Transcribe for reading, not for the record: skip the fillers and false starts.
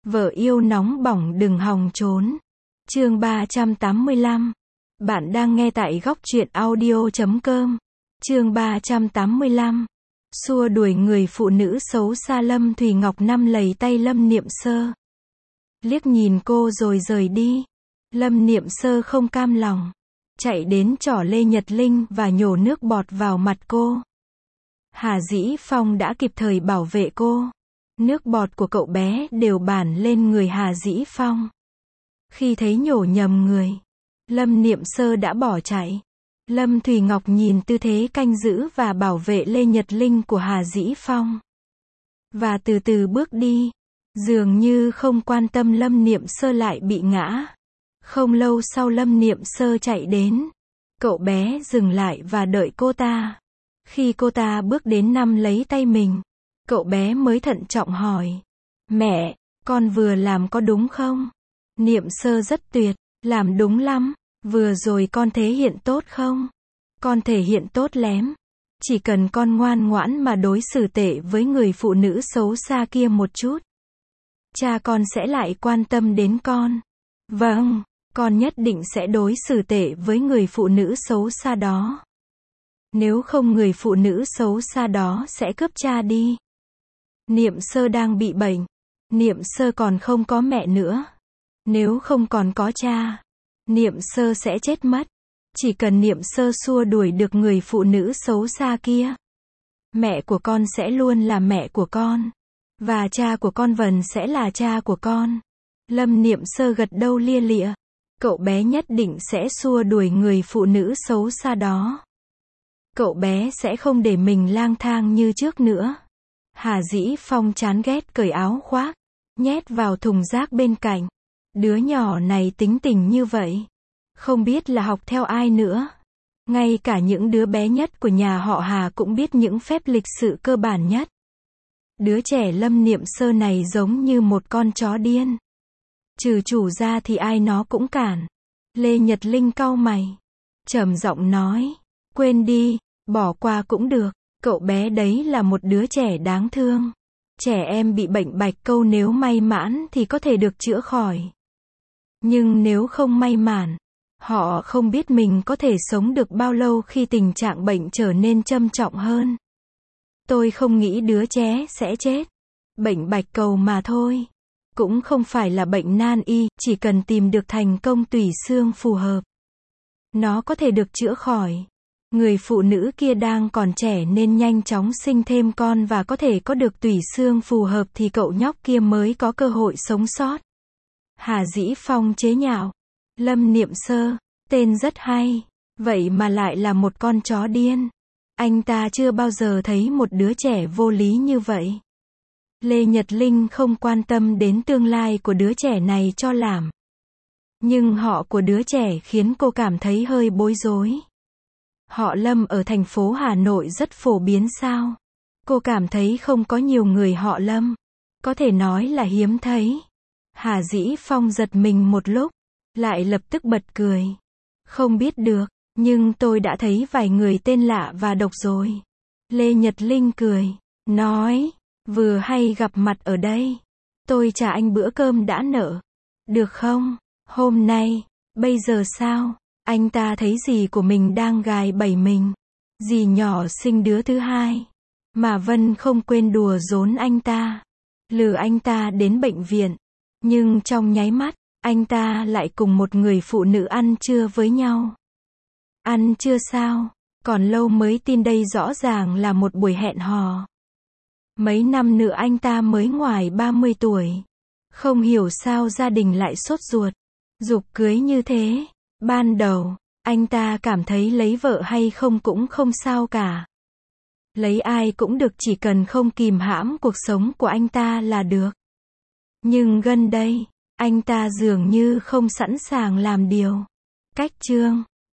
Vợ yêu nóng bỏng đừng hòng trốn. Chương 385. Bạn đang nghe tại góc truyện audio.com. Chương 385. Xua đuổi người phụ nữ xấu xa. Lâm Thùy Ngọc nắm lấy tay Lâm Niệm Sơ. Liếc nhìn cô rồi rời đi. Lâm Niệm Sơ không cam lòng. Chạy đến trỏ Lê Nhật Linh và nhổ nước bọt vào mặt cô. Hà Dĩ Phong đã kịp thời bảo vệ cô. Nước bọt của cậu bé đều bản lên người Hà Dĩ Phong. Khi thấy nhổ nhầm người, Lâm Niệm Sơ đã bỏ chạy. Lâm Thùy Ngọc nhìn tư thế canh giữ và bảo vệ Lê Nhật Linh của Hà Dĩ Phong. Và từ từ bước đi. Dường như không quan tâm Lâm Niệm Sơ lại bị ngã. Không lâu sau Lâm Niệm Sơ chạy đến. Cậu bé dừng lại và đợi cô ta. Khi cô ta bước đến nắm lấy tay mình, cậu bé mới thận trọng hỏi. Mẹ, con vừa làm có đúng không? Niệm Sơ rất tuyệt, làm đúng lắm. Vừa rồi con thể hiện tốt không? Con thể hiện tốt lắm. Chỉ cần con ngoan ngoãn mà đối xử tệ với người phụ nữ xấu xa kia một chút, cha con sẽ lại quan tâm đến con. Vâng, con nhất định sẽ đối xử tệ với người phụ nữ xấu xa đó. Nếu không người phụ nữ xấu xa đó sẽ cướp cha đi. Niệm Sơ đang bị bệnh. Niệm Sơ còn không có mẹ nữa. Nếu không còn có cha, Niệm Sơ sẽ chết mất. Chỉ cần Niệm Sơ xua đuổi được người phụ nữ xấu xa kia, mẹ của con sẽ luôn là mẹ của con. Và cha của con vẫn sẽ là cha của con. Lâm Niệm Sơ gật đầu lia lịa. Cậu bé nhất định sẽ xua đuổi người phụ nữ xấu xa đó. Cậu bé sẽ không để mình lang thang như trước nữa. Hà Dĩ Phong chán ghét cởi áo khoác, nhét vào thùng rác bên cạnh. Đứa nhỏ này tính tình như vậy, không biết là học theo ai nữa. Ngay cả những đứa bé nhất của nhà họ Hà cũng biết những phép lịch sự cơ bản nhất. Đứa trẻ Lâm Niệm Sơ này giống như một con chó điên. Trừ chủ ra thì ai nó cũng cản. Lê Nhật Linh cau mày, trầm giọng nói, quên đi, bỏ qua cũng được. Cậu bé đấy là một đứa trẻ đáng thương. Trẻ em bị bệnh bạch câu nếu may mãn thì có thể được chữa khỏi. Nhưng nếu không may mãn, họ không biết mình có thể sống được bao lâu khi tình trạng bệnh trở nên trầm trọng hơn. Tôi không nghĩ đứa trẻ sẽ chết. Bệnh bạch cầu mà thôi. Cũng không phải là bệnh nan y, chỉ cần tìm được thành công tủy xương phù hợp, nó có thể được chữa khỏi. Người phụ nữ kia đang còn trẻ nên nhanh chóng sinh thêm con và có thể có được tủy xương phù hợp thì cậu nhóc kia mới có cơ hội sống sót. Hà Dĩ Phong chế nhạo. Lâm Niệm Sơ, tên rất hay, vậy mà lại là một con chó điên. Anh ta chưa bao giờ thấy một đứa trẻ vô lý như vậy. Lê Nhật Linh không quan tâm đến tương lai của đứa trẻ này cho lắm. Nhưng họ của đứa trẻ khiến cô cảm thấy hơi bối rối. Họ Lâm ở thành phố Hà Nội rất phổ biến sao? Cô cảm thấy không có nhiều người họ Lâm. Có thể nói là hiếm thấy. Hà Dĩ Phong giật mình một lúc, lại lập tức bật cười. Không biết được, nhưng tôi đã thấy vài người tên lạ và độc rồi. Lê Nhật Linh cười, nói, vừa hay gặp mặt ở đây. Tôi trả anh bữa cơm đã nợ. Được không? Hôm nay, bây giờ sao? Anh ta thấy dì của mình đang gài bẫy mình. Dì nhỏ sinh đứa thứ hai. Mà Vân không quên đùa giỡn anh ta. Lừa anh ta đến bệnh viện. Nhưng trong nháy mắt, anh ta lại cùng một người phụ nữ ăn trưa với nhau. Ăn trưa sao? Còn lâu mới tin đây rõ ràng là một buổi hẹn hò. Mấy năm nữa anh ta mới ngoài 30 tuổi. Không hiểu sao gia đình lại sốt ruột, giục cưới như thế. Ban đầu, anh ta cảm thấy lấy vợ hay không cũng không sao cả. Lấy ai cũng được chỉ cần không kìm hãm cuộc sống của anh ta là được. Nhưng gần đây, anh ta dường như không sẵn sàng làm điều. Cách chương